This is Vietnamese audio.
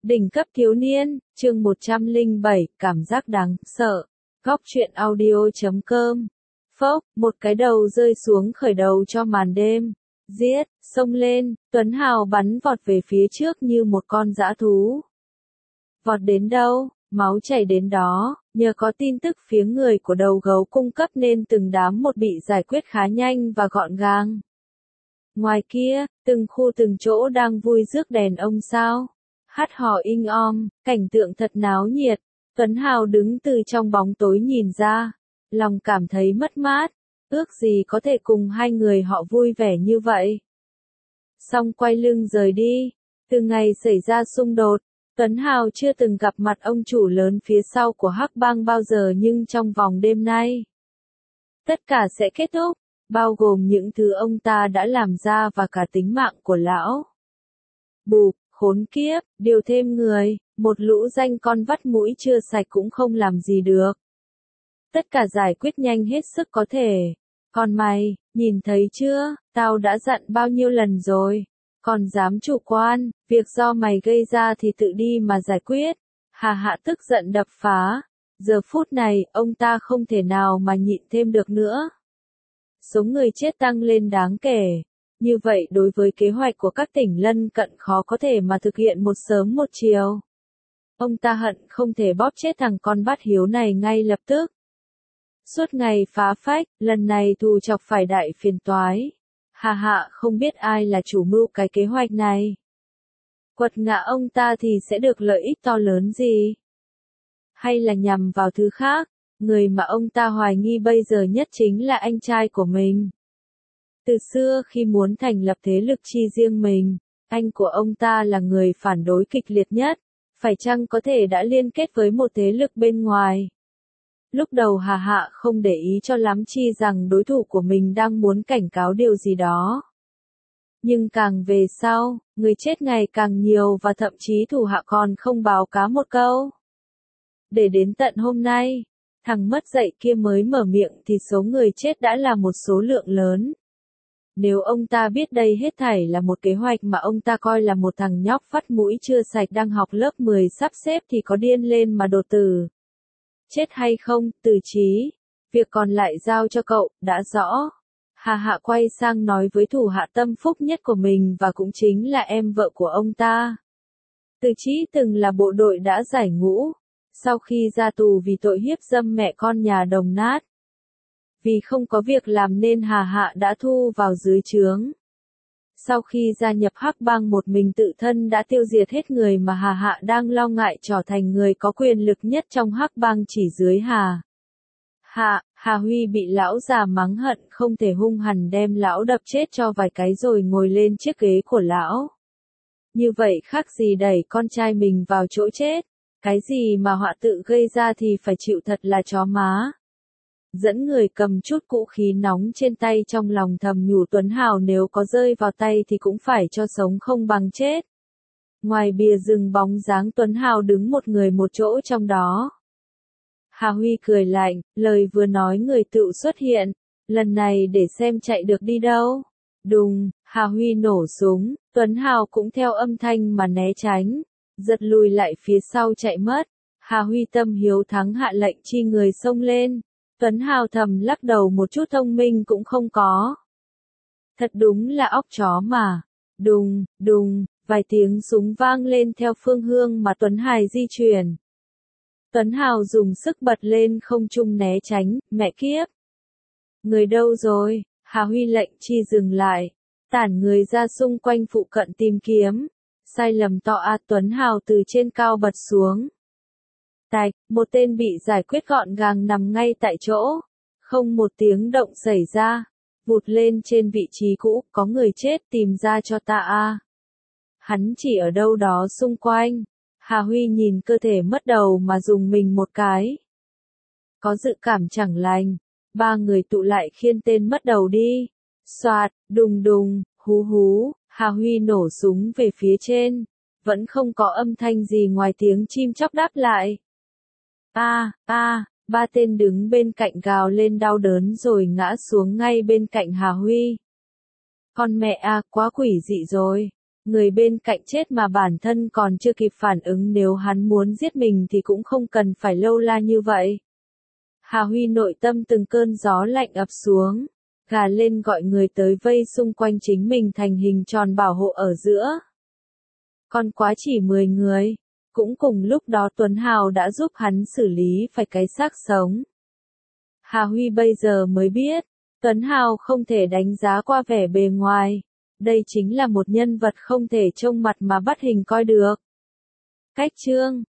Đỉnh cấp thiếu niên, chương 107, cảm giác đáng sợ. Góc truyện audio.com. Phốc, một cái đầu rơi xuống khởi đầu cho màn đêm. Giết, xông lên, Tuấn Hào bắn vọt về phía trước như một con dã thú. Vọt đến đâu, máu chảy đến đó, nhờ có tin tức phía người của đầu gấu cung cấp nên từng đám một bị giải quyết khá nhanh và gọn gàng. Ngoài kia, từng khu từng chỗ đang vui rước đèn ông sao. Hát hò inh om, cảnh tượng thật náo nhiệt. Tuấn Hào đứng từ trong bóng tối nhìn ra, lòng cảm thấy mất mát, ước gì có thể cùng hai người họ vui vẻ như vậy. Xong quay lưng rời đi, từ ngày xảy ra xung đột, Tuấn Hào chưa từng gặp mặt ông chủ lớn phía sau của Hắc Bang bao giờ, nhưng trong vòng đêm nay, tất cả sẽ kết thúc, bao gồm những thứ ông ta đã làm ra và cả tính mạng của lão. Bụp, khốn kiếp, điều thêm người, một lũ danh con vắt mũi chưa sạch cũng không làm gì được. Tất cả giải quyết nhanh hết sức có thể. Còn mày, nhìn thấy chưa, tao đã dặn bao nhiêu lần rồi. Còn dám chủ quan, việc do mày gây ra thì tự đi mà giải quyết. Hà Hạ tức giận đập phá. Giờ phút này, ông ta không thể nào mà nhịn thêm được nữa. Số người chết tăng lên đáng kể. Như vậy đối với kế hoạch của các tỉnh lân cận khó có thể mà thực hiện một sớm một chiều. Ông ta hận không thể bóp chết thằng con bát hiếu này ngay lập tức. Suốt ngày phá phách, lần này thù chọc phải đại phiền toái. Hà Hạ không biết ai là chủ mưu cái kế hoạch này. Quật ngã ông ta thì sẽ được lợi ích to lớn gì? Hay là nhằm vào thứ khác, người mà ông ta hoài nghi bây giờ nhất chính là anh trai của mình. Từ xưa khi muốn thành lập thế lực chi riêng mình, anh của ông ta là người phản đối kịch liệt nhất, phải chăng có thể đã liên kết với một thế lực bên ngoài. Lúc đầu Hà Hạ không để ý cho lắm chi rằng đối thủ của mình đang muốn cảnh cáo điều gì đó. Nhưng càng về sau, người chết ngày càng nhiều và thậm chí thủ hạ còn không báo cá một câu. Để đến tận hôm nay, thằng mất dạy kia mới mở miệng thì số người chết đã là một số lượng lớn. Nếu ông ta biết đây hết thảy là một kế hoạch mà ông ta coi là một thằng nhóc vắt mũi chưa sạch đang học lớp 10 sắp xếp thì có điên lên mà đột tử. Chết hay không, Từ Chí. Việc còn lại giao cho cậu, đã rõ. Hà Hạ quay sang nói với thủ hạ tâm phúc nhất của mình và cũng chính là em vợ của ông ta. Từ Chí từng là bộ đội đã giải ngũ. Sau khi ra tù vì tội hiếp dâm mẹ con nhà Đồng Nát. Vì không có việc làm nên Hà Hạ đã thu vào dưới trướng. Sau khi gia nhập Hắc Bang một mình tự thân đã tiêu diệt hết người mà Hà Hạ đang lo ngại trở thành người có quyền lực nhất trong Hắc Bang chỉ dưới Hà Huy bị lão già mắng hận không thể hung hằn đem lão đập chết cho vài cái rồi ngồi lên chiếc ghế của lão. Như vậy khác gì đẩy con trai mình vào chỗ chết, cái gì mà họa tự gây ra thì phải chịu thật là chó má. Dẫn người cầm chút vũ khí nóng trên tay trong lòng thầm nhủ Tuấn Hào nếu có rơi vào tay thì cũng phải cho sống không bằng chết. Ngoài bìa rừng bóng dáng Tuấn Hào đứng một người một chỗ trong đó. Hà Huy cười lạnh, lời vừa nói người tự xuất hiện, lần này để xem chạy được đi đâu. Đùng, Hà Huy nổ súng, Tuấn Hào cũng theo âm thanh mà né tránh, giật lùi lại phía sau chạy mất. Hà Huy tâm hiếu thắng hạ lệnh chi người xông lên. Tuấn Hào thầm lắc đầu một chút thông minh cũng không có. Thật đúng là óc chó mà. Đùng, đùng, vài tiếng súng vang lên theo phương hướng mà Tuấn Hải di chuyển. Tuấn Hào dùng sức bật lên không trung né tránh, mẹ kiếp. Người đâu rồi? Hà Huy lệnh chi dừng lại. Tản người ra xung quanh phụ cận tìm kiếm. Sai lầm to Tuấn Hào từ trên cao bật xuống. Tạch, một tên bị giải quyết gọn gàng nằm ngay tại chỗ. Không một tiếng động xảy ra. Vụt lên trên vị trí cũ, có người chết tìm ra cho ta Hắn chỉ ở đâu đó xung quanh. Hà Huy nhìn cơ thể mất đầu mà dùng mình một cái. Có dự cảm chẳng lành. Ba người tụ lại khiêng tên mất đầu đi. Soạt, đùng đùng, hú hú, Hà Huy nổ súng về phía trên. Vẫn không có âm thanh gì ngoài tiếng chim chóc đáp lại. Ba tên đứng bên cạnh gào lên đau đớn rồi ngã xuống ngay bên cạnh Hà Huy. Con mẹ quá quỷ dị rồi. Người bên cạnh chết mà bản thân còn chưa kịp phản ứng, nếu hắn muốn giết mình thì cũng không cần phải lâu la như vậy. Hà Huy nội tâm từng cơn gió lạnh ập xuống, gà lên gọi người tới vây xung quanh chính mình thành hình tròn bảo hộ ở giữa. Còn quá chỉ 10 người. Cũng cùng lúc đó Tuấn Hào đã giúp hắn xử lý phải cái xác sống. Hà Huy bây giờ mới biết, Tuấn Hào không thể đánh giá qua vẻ bề ngoài. Đây chính là một nhân vật không thể trông mặt mà bắt hình coi được. Cách chương